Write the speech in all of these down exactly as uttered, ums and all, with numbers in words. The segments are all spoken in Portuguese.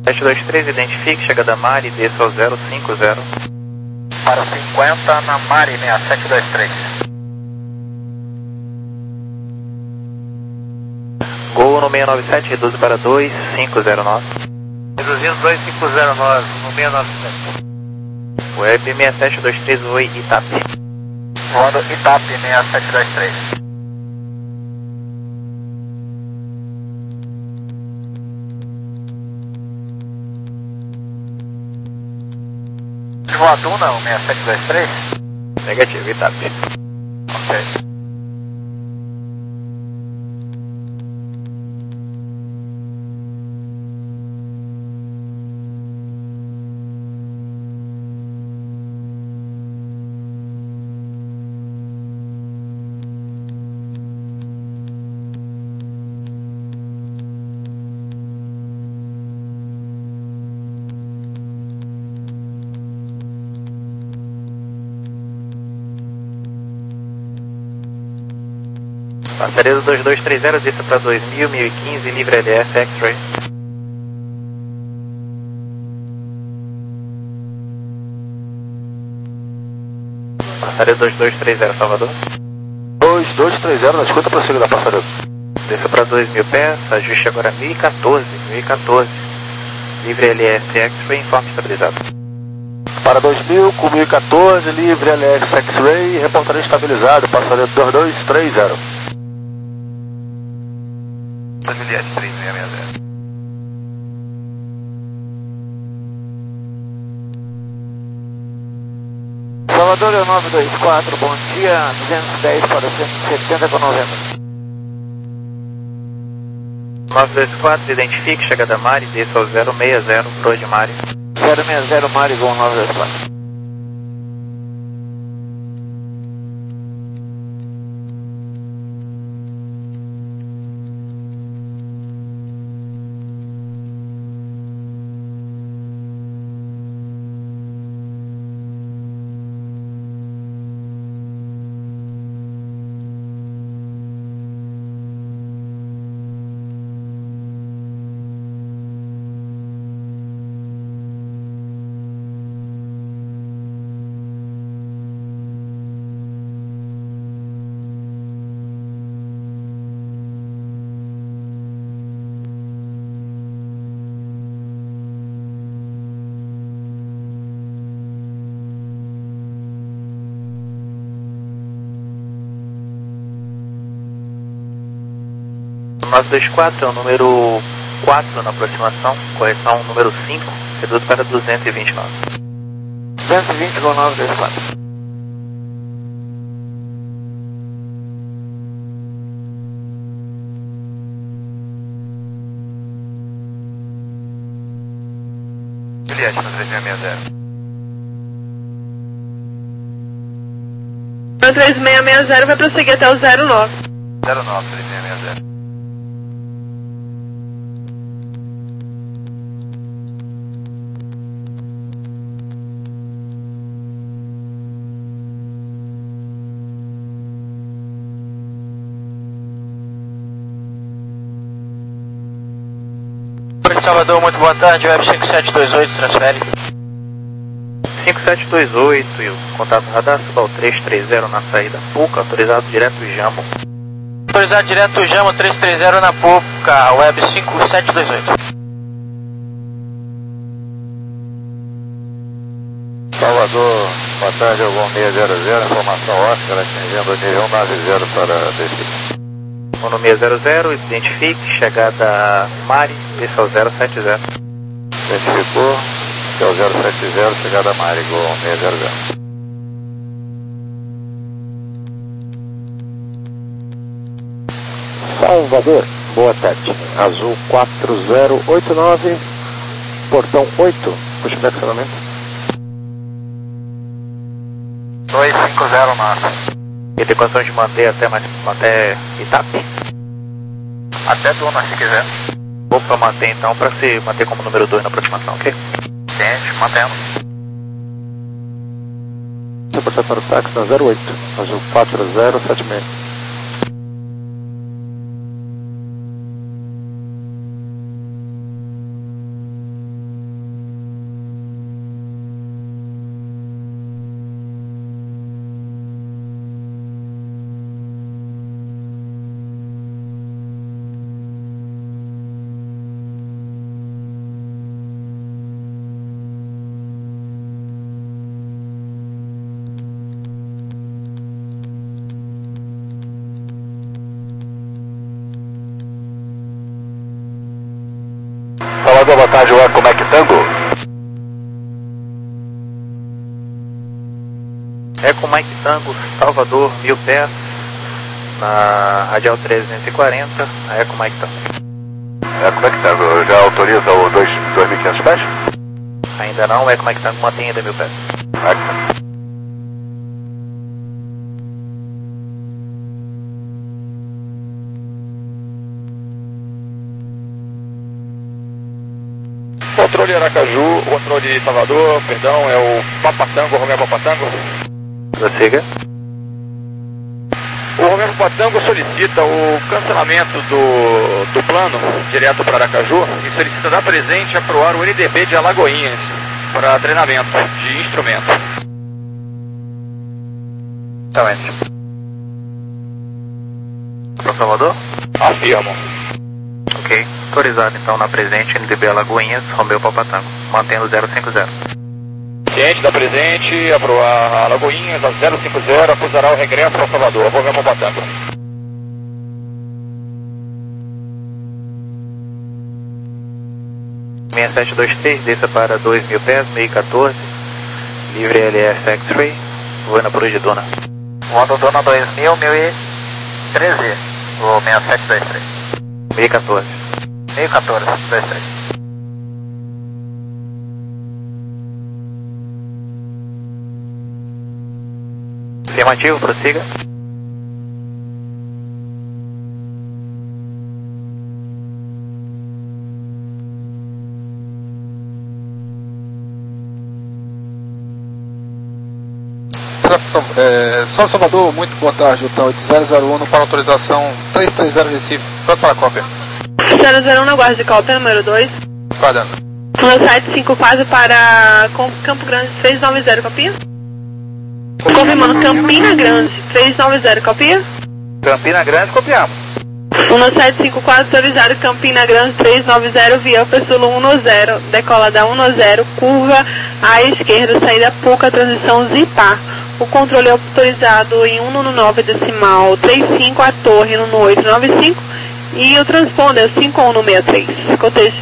sete dois três, identifique, chegada a Mari, desça ao zero cinco zero. Para cinquenta na Mari seis sete dois três. Gol no seis nove sete, reduz para dois cinco zero nove. Reduzindo dois cinco zero nove no seis nove sete. Web seis sete dois três, oi, Itape. Voando Itape seis sete dois três. Voaduna, o seis sete dois três? Negativo, Itape. Ok. Passaredo dois dois três zero, desça para dois mil, mil e quinze, livre L F, X-Ray. Passaredo dois dois três zero, Salvador. dois dois três zero, na escuta, prossiga da Passaredo. Desça para dois mil pés, ajuste agora mil e quatorze, mil e quatorze. Livre L F, X-Ray, informe estabilizado. Para dois mil, com mil e quatorze, livre L F, X-Ray, reportaria estabilizado, Passaredo dois dois três zero. Juliette três seis seis zero. Salvador é o nove dois quatro, bom dia, duzentos e dez para cento e setenta com noventa. nove dois quatro, identifique, chegada a Mari, desça ao zero seis zero, Pro de Mari. zero seis zero, Mari, Gol nove dois quatro. nove dois quatro é o número quatro na aproximação, correção número cinco, reduz para duzentos e vinte e nove. duzentos e vinte com nove dois quatro. Juliette, no três seis seis zero. O três seis seis zero vai prosseguir até o zero nove. zero nove, três seis seis zero. Salvador, muito boa tarde, Web cinco sete dois oito, transfere. cinco sete dois oito e o contato radar, Subal três três zero na saída Puca, autorizado direto Jamo. Autorizado direto Jamo três três zero na Puca, Web cinco sete dois oito. Salvador, boa tarde, Algon seis zero zero, informação Oscar, atingindo o nível nove zero para descida. Ono seis zero zero, identifique, chegada Mari, desça ao zero sete zero. Identificou, que é o zero sete zero, chegada a Mari, Algon seis zero zero. Salvador, boa tarde, Azul quatro zero oito nove, portão oito, puxa o acionamento. dois cinco zero nove. E tem condições de manter até, mais, até Itape? Até Duna, se quiser. Vou para manter então, para se manter como número dois na aproximação, ok? Entende, mantendo. Reportar para o táxi na zero oito, Azul quatro zero sete seis. Salvador, boa tarde, o Eco Mike Tango. Eco Mike Tango, Salvador, mil pés, na radial trezentos e quarenta, a Eco Mike Tango. Eco Mike Tango, já autoriza o dois mil e quinhentos pés? Ainda não, o Eco Mike Tango mantém ainda mil pés. Eco. Controle Aracaju, controle Salvador, perdão, é o Papatango, Romeo Papatango. Prossiga. O Romeo Papatango solicita o cancelamento do, do plano direto para Aracaju e solicita dar presente e aprovar o N D B de Alagoinhas para treinamento de instrumento. Exatamente. Para Salvador? Afirmo. Ok. Autorizado então na presente N D B Alagoinhas, Romeo Papatango, mantendo zero cinco zero. Ciente da presente, aprovar Alagoinhas a zero cinco zero, acusará o regresso ao Salvador, Romeo Papatango. seis sete dois três, desça para dois mil pés, meio quatorze, livre L S X-Ray, voando por Dona. Voando Dona dois mil, mil e treze, o seis sete dois três. meio quatorze. meio quatorze, dois três. Afirmativo, prossiga. É, São Salvador, muito boa tarde, Hotel oito zero zero um para autorização três três zero Recife, pronto para a cópia. zero zero um na guarda de cópia, número dois. Guardando. No site cinco quatro para Campo Grande três nove zero, copia? Confirmando Campina Grande três nove zero, copia? Campina Grande, copiamos. No site cinco quatro autorizado Campina Grande três nove zero, via Sul um zero, decola da um zero, curva à esquerda, saída Puca, transição Zipar. O controle é autorizado em um nove decimal trinta e cinco, a torre no oito nove cinco e o transponder cinco um seis três. Cotejo.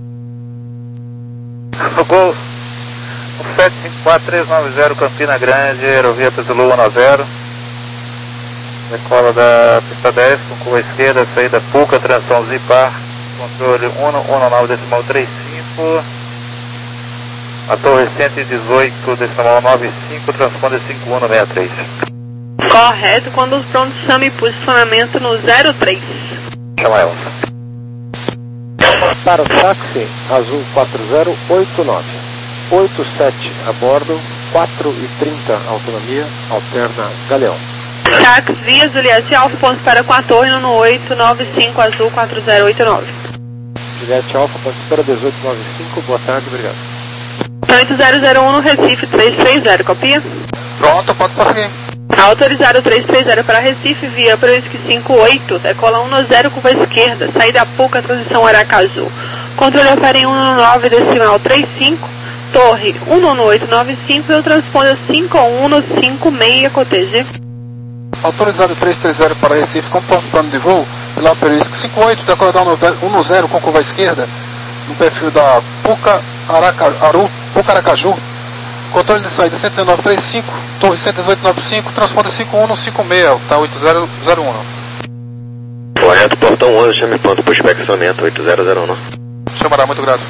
Gol sete cinco quatro três nove zero, Campina Grande, aerovia Zulu um zero. Decola da pista dez, com curva esquerda, saída Puca, transição Zipar, controle um nove decimal trinta e cinco. A torre cento e dezoito decimal noventa e cinco, transponder cinco um seis três. Correto, quando os prontos chame posicionamento no zero três. Chama ela. Para o táxi, azul quatro zero oito nove. oito sete a bordo, quatro e trinta autonomia, alterna Galeão. Táxi via Juliette Alfa, pontos para com a torre no oito nove cinco, azul quatro zero oito nove. Juliette Alfa, pontos para dezoito nove cinco, boa tarde, obrigado. oito zero zero um no Recife três três zero, copia? Pronto, pode prosseguir. Autorizado três três zero para Recife, via Proisque cinco oito, decola um zero, curva esquerda, saída Puca, transição Aracaju. Controle opera em um nove decimal trinta e cinco, torre um oito nove cinco e o transponder cinco um cinco seis, cotejo. Autorizado três três zero para Recife com plano de voo, pela Perisco cinco oito, decola da um zero com curva esquerda, no perfil da Puca Aracaru, Puca Aracaju. Controle de saída cento e dezenove trinta e cinco, torre cento e dezoito noventa e cinco, transponder cinco um cinco seis, tá oito zero zero um. Correto, portão onze, chame ponto para inspecionamento oito zero zero um. Chamará, muito grato.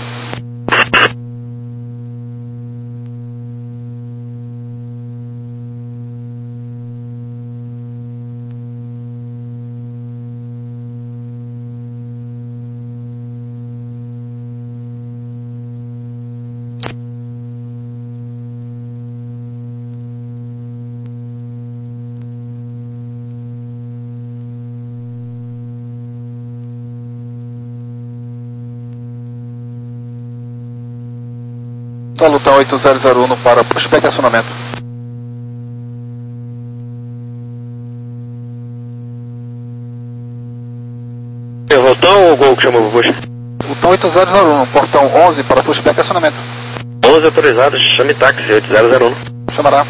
Lutar oito zero zero um para prospecto e acionamento. Voltão ou Gol que chamou o Bush? Lutar oito zero zero um, portão onze para prospecto e acionamento. onze autorizados, chame táxi oito zero zero um. Chamará.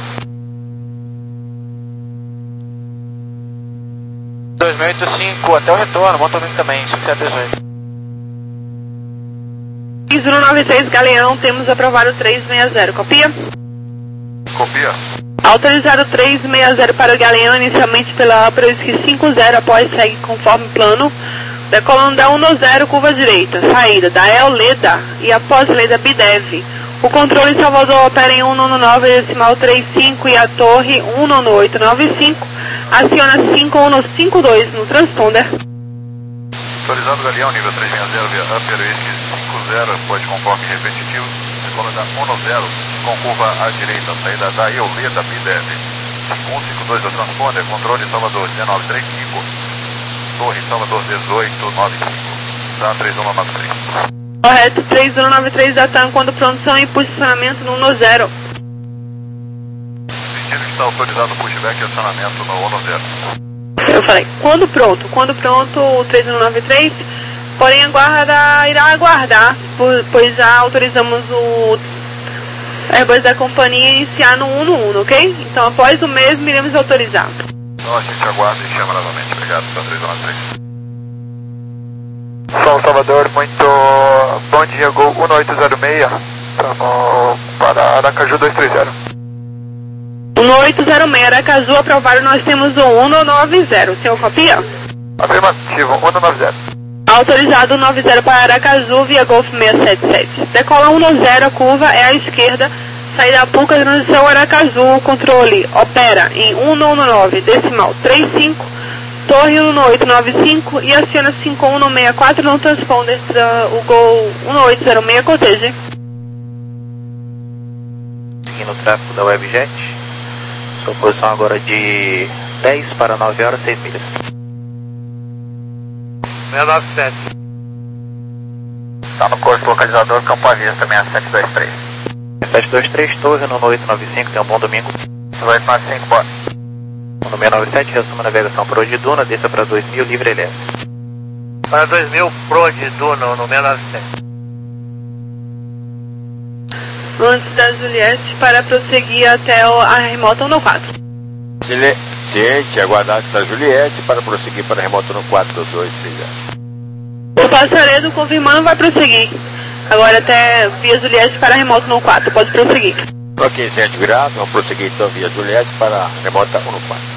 dois mil e oitenta e cinco, até o retorno, bom também também, cinco sete dezoito. três um nove seis Galeão, temos aprovado três seis zero, copia? Copia. Autorizado três seis zero para o Galeão, inicialmente pela Upper-Whisky cinco zero, após segue conforme plano, decolando da um zero, curva direita, saída da El Leda e após Leda Bidev. O controle em Salvador opera em um nove nove decimal trinta e cinco e a torre um nove oito nove cinco, aciona cinco um cinco dois no transponder. Autorizado Galeão, nível três seis zero, via Upper-Whisky cinco zero, após conforme repetitivo, decolando da um zero, com curva à direita, saída da El Leda Bidev. cinco um cinco dois do transponder, controle Salvador dezenove trinta e cinco. Torre Salvador dezoito noventa e cinco, tá três um nove três. Correto, três um nove três da TAM, quando pronto em posicionamento no um zero. Sentido que está autorizado o pushback e acionamento no um zero. Eu falei, quando pronto, quando pronto o três um nove três, porém a guarda irá aguardar, pois já autorizamos o Airbus da companhia iniciar no um um, ok? Então após o mesmo iremos autorizar. Então a gente aguarda e chama novamente. Obrigado, São três um nove três. São Salvador, muito bom dia, Gol um oito zero seis, estamos para Aracaju dois três zero. um oito zero seis, Aracaju aprovado, nós temos o um nove zero, senhor copia? Afirmativo, um nove zero. Autorizado um nove zero para Aracaju via Golf seis sete sete. Decola um zero, a curva é à esquerda, saída Puca, transição Aracaju, controle opera em um nove nove decimal trinta e cinco, torre um oito nove cinco e aciona cinco um seis quatro no transponder, o Gol um oito zero seis, corteja. Seguindo o tráfego da Webjet, sua posição agora de dez para nove horas, seis milhas. seis nove sete. Está no curso localizador Campo Avista seis sete dois três. sete dois três, torre no oito nove cinco, tenha um bom domingo. oito nove cinco, bora. No seis nove sete, resumo a navegação Pro de Duna, desça para dois mil, livre L S. Para dois mil, Pro de Duna, no seis nove sete. Antes da Juliette para prosseguir até o, a remota um no quatro. Ciente, aguardar da Juliette para prosseguir para a remota no quatro dois três zero. O Passaredo confirmando vai prosseguir. Agora até via Juliette para a remota no quatro, pode prosseguir. Ok, sete graus, vamos prosseguir então via Juliette para a remota um no quatro.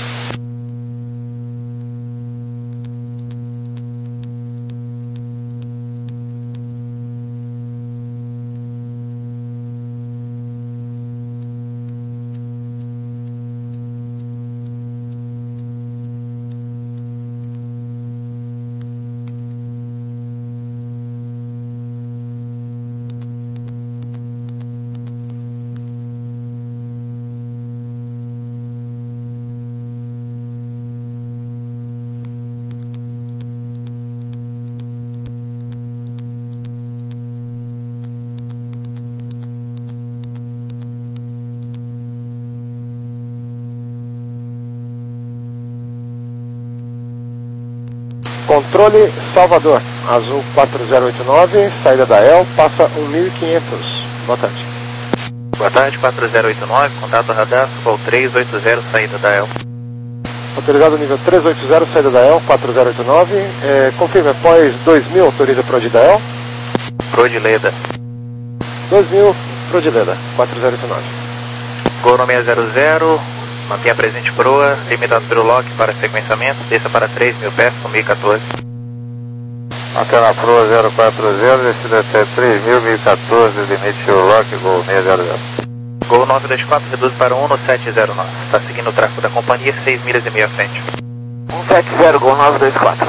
Controle Salvador, azul quatro zero oito nove, saída da E L, passa um mil e quinhentos. Boa tarde. Boa tarde, quatro zero oito nove, contato radar, Vol três oito zero, saída da E L. Autorizado nível três oito zero, saída da E L, quatro zero oito nove. É, confirma, após dois mil, autoriza Pro de da E L? Pro de Leda. dois mil, Pro de Leda, quatro zero oito nove. Gol no seis zero zero, mantenha presente proa, limitado pelo lock para sequenciamento, desça para três mil pés com mil e quatorze. Antena proa zero quatro zero, descida até três mil, mil e quatorze, limite o lock, Gol seis zero zero. Gol nove dois quatro, reduz para um no sete zero nove. Está seguindo o tráfego da companhia, seis milhas e meia à frente. um sete zero, Gol nove dois quatro.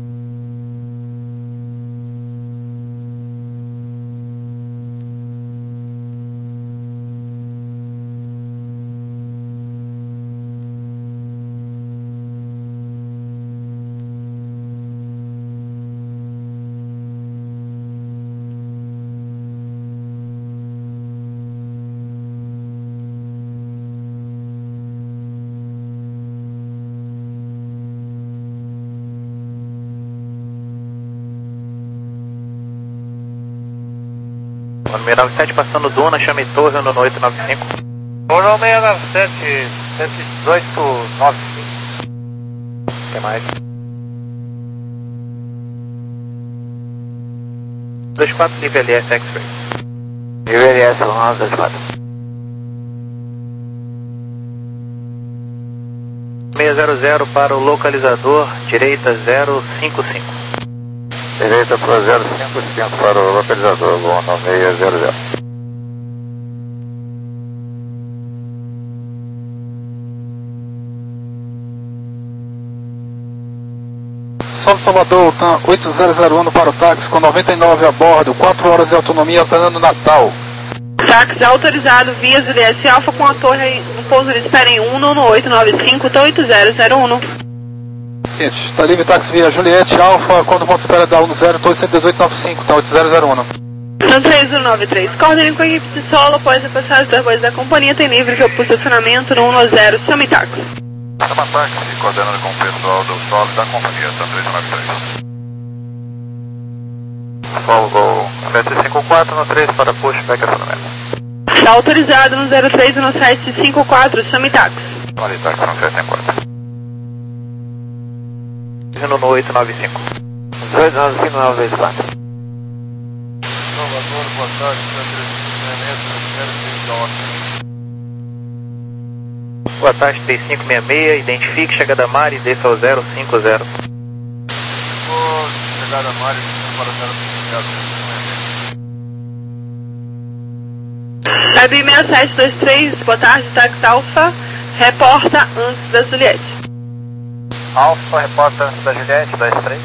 No seis nove sete, passando Duna, chame torre no oito nove cinco. Ouro seis nove sete, cento e dezoito, noventa e cinco. O que mais? dois quatro, livre L S X-Ray. Livre L S um nove dois quatro. seis zero zero para o localizador, direita zero cinco cinco. Direita para zero cinco cinco para o localizador, bom, no seis zero zero. Salve Salvador, TAM oito zero zero um para o táxi com noventa e nove a bordo, quatro horas de autonomia alternando Natal. Táxi autorizado via Juliette Alfa com a torre no pouso de espera em um no oito nove cinco, tá oito zero zero um. Seguinte, está livre táxi via Juliette Alfa, quando o ponto de espera da um zero, torre cento e dezoito nove cinco, tá oito zero zero um. São três um nove três, coordene com a equipe de solo, após a passagem das coisas da companhia, tem livre que é o posicionamento no um zero, chame táxi. Chama táxi, coordenando com o pessoal do solo da companhia, tá três um nove três. Volvo M S cinco quatro no três para pushback acionamento. Está autorizado no zero três no sete cinco quatro, chame táxi. Chama de táxi no sete quatro. No oito nove cinco. dois nove cinco nove dois quatro. Salvador, boa tarde, Boa tarde, três cinco seis seis, identifique chegada a mar e desça ao zero cinco zero. Chegada a mar e desça para zero cinco zero. Web seis sete dois três, boa tarde, táxi Alfa, reporta antes da Juliette. Alfa, reporta antes da Juliette, dois três.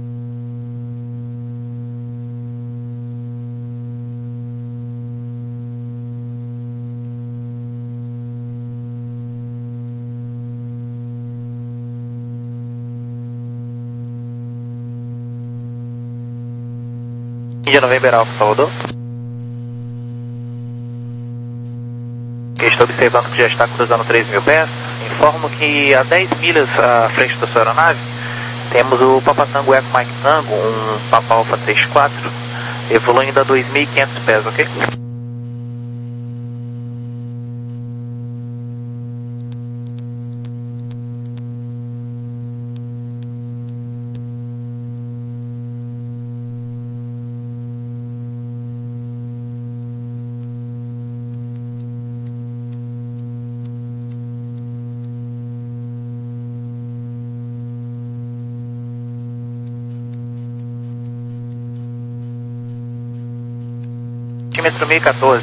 Índia November Alfa, Salvador. Estou observando que já está cruzando três mil pés. Informo que a dez milhas à frente da sua aeronave temos o Papa Tango Eco Mike Tango, um Papa Alfa três quatro, evoluindo a dois mil e quinhentos pés, ok? Centímetro mil e quatorze.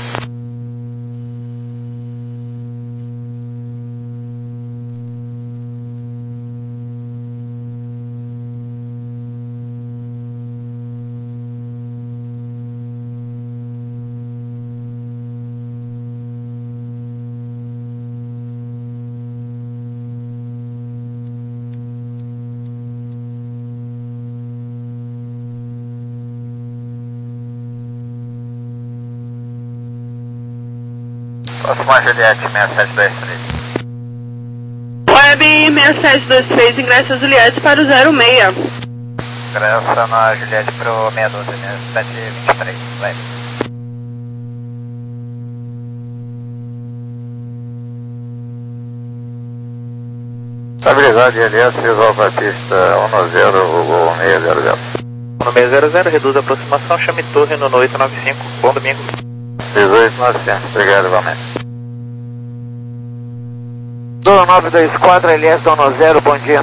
Próxima Juliette seis sete dois três. Web seis sete dois três, ingressa Juliette para o zero seis. Ingressa na Juliette para o seis um dois, sete vinte e três, vai. Estabilidade L S, visual para pista um zero, Google seis zero zero. No seis zero zero, reduz a aproximação, chame torre no oito nove cinco, bom domingo. dezoito novecentos, obrigado igualmente. Dono nove dois quatro, L S Dono zero, bom dia.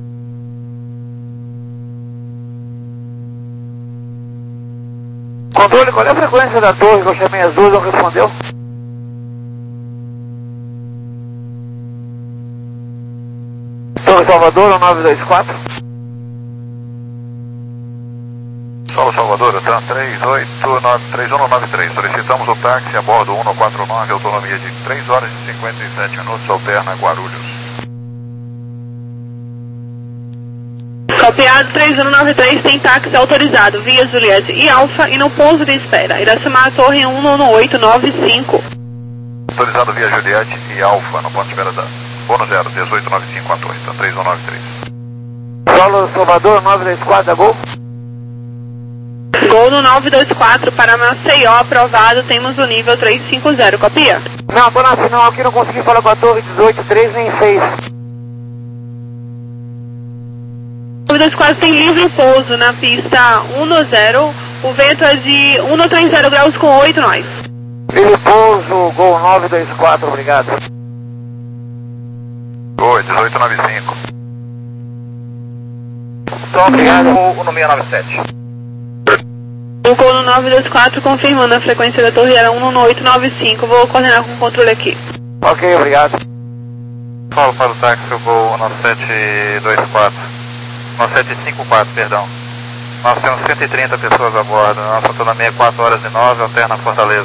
Controle, qual é a frequência da torre que eu chamei as duas, não respondeu? Torre Salvador, nove dois quatro. Solo Salvador, TAM três oito nove três um nove três. Solicitamos o táxi a bordo cento e quarenta e nove, autonomia de três horas e cinquenta e sete minutos, alterna Guarulhos. Copiado três um nove três, tem táxi autorizado via Juliette e Alfa e no pouso de espera. Irá chamar a torre um no oito nove cinco. Autorizado via Juliette e Alfa, no ponto de espera da Bono zero, dezoito nove cinco a torre, TAM três um nove três. Solo Salvador, nove dois quatro, Gol. Gol no nove dois quatro para Maceió, aprovado, temos o nível trezentos e cinquenta, copia? Não, tô na final aqui, não consegui falar com a torre dezoito três nem seis. nove dois quatro tem livre pouso na pista um zero, O vento é de cento e trinta graus com oito nós. Ele pouso, Gol nove dois quatro, obrigado. Oi, dezoito noventa e cinco. Só obrigado, o no seiscentos e noventa e sete. O Gol no nove dois quatro, confirmando a frequência da torre, era um no oito nove cinco. Vou coordenar com o controle aqui. Ok, obrigado. Falo para o táxi, o Gol nove sete dois quatro. nove sete cinco quatro, perdão. Nós temos cento e trinta pessoas a bordo. Nossa autonomia é quatro horas e nove, alterna Fortaleza.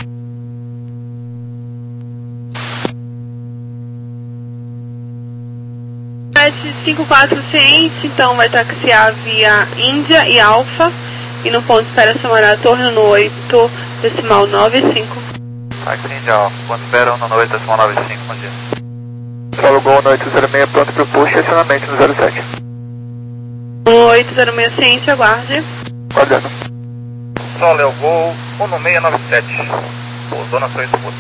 sete cinco quatro ciente, então vai taxiar via Índia e Alfa. E no ponto de espera chamar a torre no oito decimal nove cinco. Táxi Índia Alfa, ponto de espera um no oito decimal nove cinco, bom dia. Fala o Gol no oito zero seis, pronto para o push e acionamento no zero sete. No oito zero seis ciente, aguarde. Guardando. Sol é o Gol um no seiscentos e noventa e sete. Pousou na sua escuta.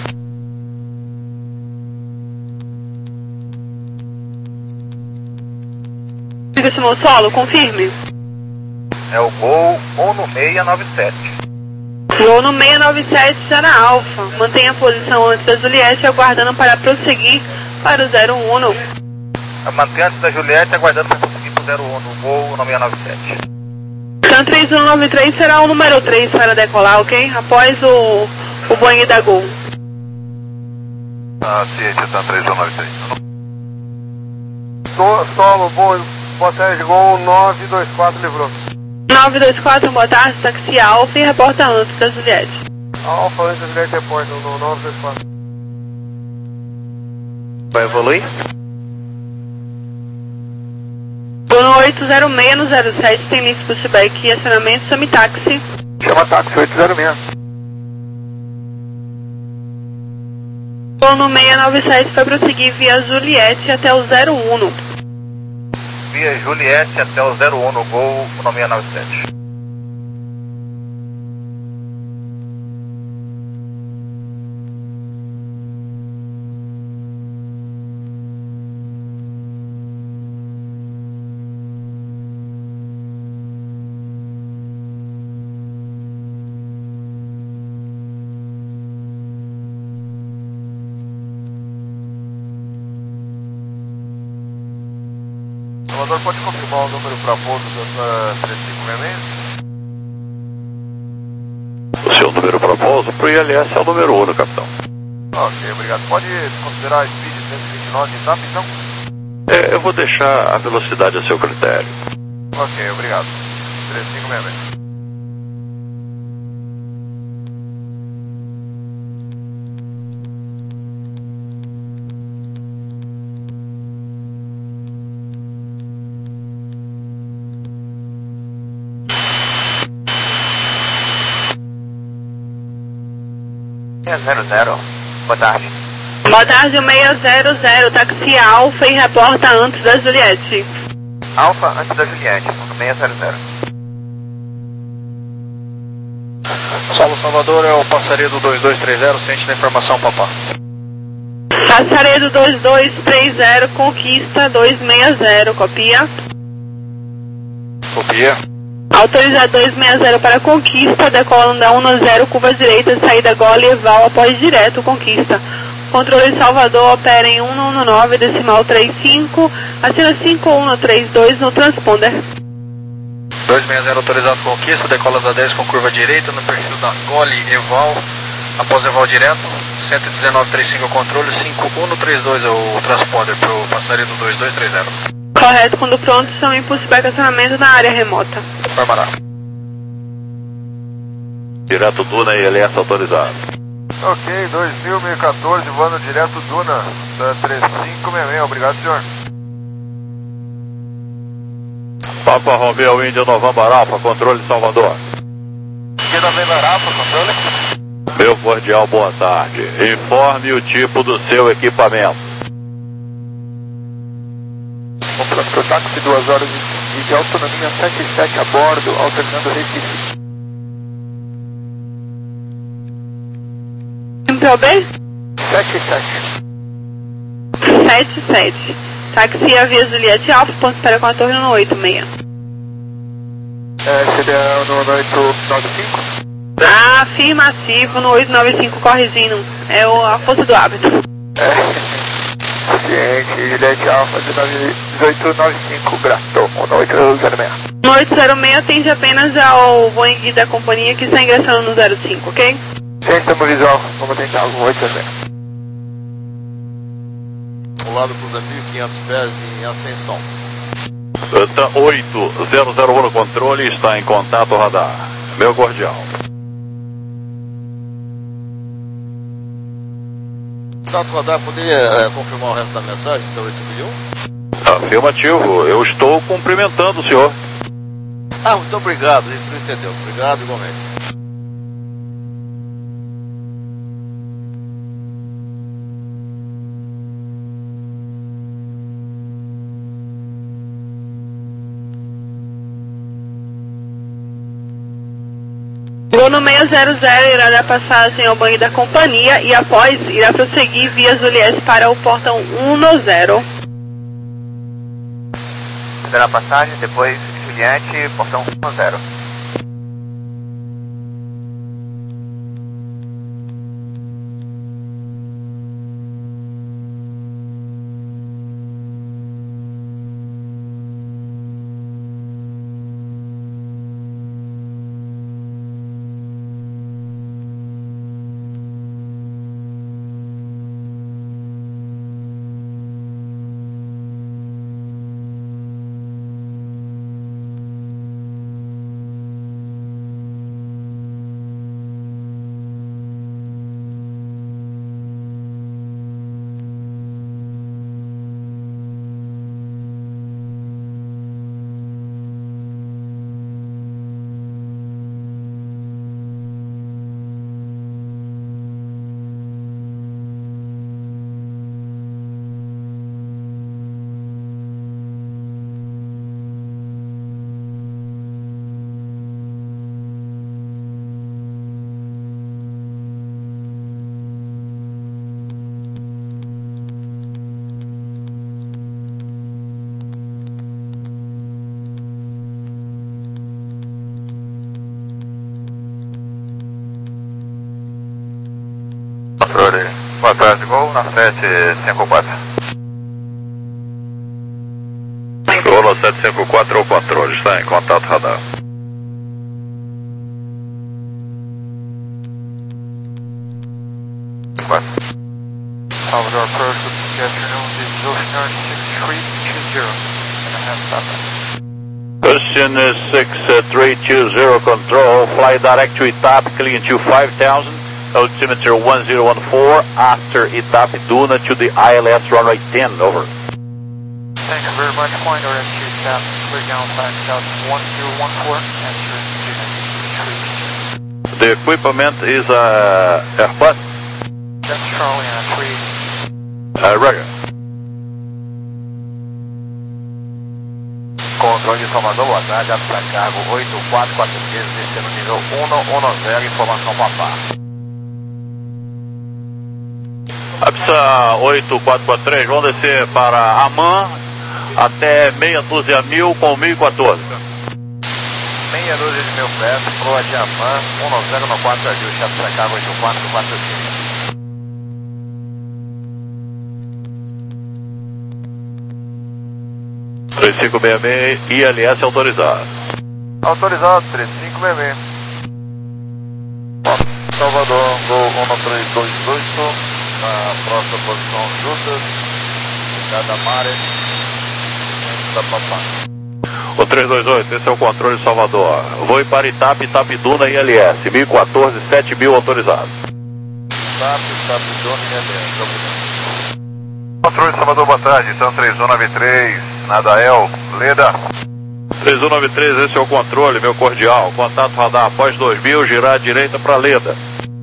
Decimal solo, confirme. É o Gol um no seiscentos e noventa e sete. Gol no seiscentos e noventa e sete já na Alfa. Mantenha a posição antes da Juliette, aguardando para prosseguir para o zero um. Mantenha antes da Juliette, aguardando para prosseguir para o zero um, no Gol no seiscentos e noventa e sete. Então três um nove três será o número três para decolar, ok? Após o, o banho da Gol. Ah, ciente, então três um nove três. Solo, Gol, boa tarde, Gol nove dois quatro, livrou. nove dois quatro, boa tarde, táxi Alfa e reporta antes da Juliette. Alfa, antes da Juliette, reporta no nove dois quatro. Vai evoluir? Gol no oito zero seis no zero sete, tem link pushback e acionamento, chame táxi. Chama táxi oito zero seis. Gol no seiscentos e noventa e sete vai prosseguir via Juliette até o zero um. Via Juliette até o zero um, no Gol no seiscentos e noventa e sete. Salvador, pode confirmar o número para pouso da três cinco seis seis? O seu número para pouso para o I L S é o número um, capitão. Ok, obrigado. Pode considerar a speed cento e vinte e nove de TAP, então? É, eu vou deixar a velocidade a seu critério. Ok, obrigado. três cinco seis seis. zero zero, boa tarde. Boa tarde, o seiscentos e táxi Alfa e reporta antes da Juliette. Alfa antes da Juliette, seiscentos. Solo Salvador é o passaredo dois dois três zero, ciente da informação, papá. Passaredo dois dois três zero, conquista dois seis zero, copia. Copia. Autorizar dois seis zero para conquista, decolando da um zero, curva direita, saída Gole e Val após direto, conquista. Controle Salvador opera em um um nove decimal trinta e cinco, assina cinco um três dois no transponder. dois seis zero autorizado conquista, decola da dez com curva direita no perfil da Gole Eval, após Eval direto, cento e dezenove trinta e cinco controle, cinco um três dois é o transponder para o passaredo dois dois três zero. Correto, quando pronto, chama impulso back acionamento na área remota. Formará. Direto Duna e I L S autorizado. Ok, dois mil, meio quatorze, voando direto Duna, da três cinco seis seis, obrigado, senhor. Papa Romeo Índia November Alfa, controle Salvador. Que November Alfa, controle? Meu cordial, boa tarde. Informe o tipo do seu equipamento. Vamos para o táxi, duas horas e de autonomia sete sete a bordo, alternando Recife. M P O B? sete sete. sete sete. Táxi a via Juliette Alfa, ponto espera com a torre no oito seis. É, seria no oito nove cinco? Afirmativo, no oito nove cinco, correzinho. É o, a força do hábito. É. Ciente, Juliette Alfa, dezoito nove cinco, Grato, um oito zero seis. No oito zero seis atende apenas ao Boeing da companhia que está ingressando no zero cinco, ok? Ciente, estamos visual, vamos tentar algo oito zero seis. Lado cruza mil e quinhentos pés em ascensão. oito zero zero um no controle, está em contato radar. Meu cordial. Contato radar, poderia é, confirmar o resto da mensagem da oito mil e um? Afirmativo, eu estou cumprimentando o senhor. Ah, muito obrigado, a gente não entendeu. Obrigado igualmente. Voo no seis zero zero irá dar passagem ao banho da companhia e após irá prosseguir via Juliette para o portão um zero. Será passagem, depois Juliette, portão um zero. Controle, boa tarde, Gol na sete cinco quatro. Gol na sete cinco quatro, o controle, está em contato radar. Salvador approach with the afternoon, this is Ocean six three two zero, and I have stop. Ocean six three two zero control, fly direct to Itap, clean to five thousand. Altimeter one zero one four, after Itap Duna to the I L S runway ten, over. Thank you very much, point or M Q staff, clear down five thousand one zero one four, answer to The equipment is a uh, Airbus? That's Charlie on three. Uh, Roger. Controle de Salvador, boa tarde, Apsa Cargo oito quatro quatro três, descendo nível um um zero, informação papá. Apsa oito quatro quatro três, vão descer para Amman até meia dúzia mil com mil e quatorze. Meia dúzia de mil pés, proa de Amman, um zero no quatro mil, Apsa Cargo oito quatro quatro três. três cinco seis seis, I L S autorizado. Autorizado, três cinco seis seis. Salvador, Gol um três dois oito, na próxima posição Judas, cada Mare, da Papá. O três dois oito, esse é o controle de Salvador. Vou ir para Itap, Itap Duna I L S, mil e quatorze, sete mil autorizado. Itap, Itap Duna I L S, obrigado. Controle de Salvador, boa tarde, então três um nove três, Nadael, Leda. três um nove três, esse é o controle, meu cordial. Contato radar após dois mil, girar à direita para Leda.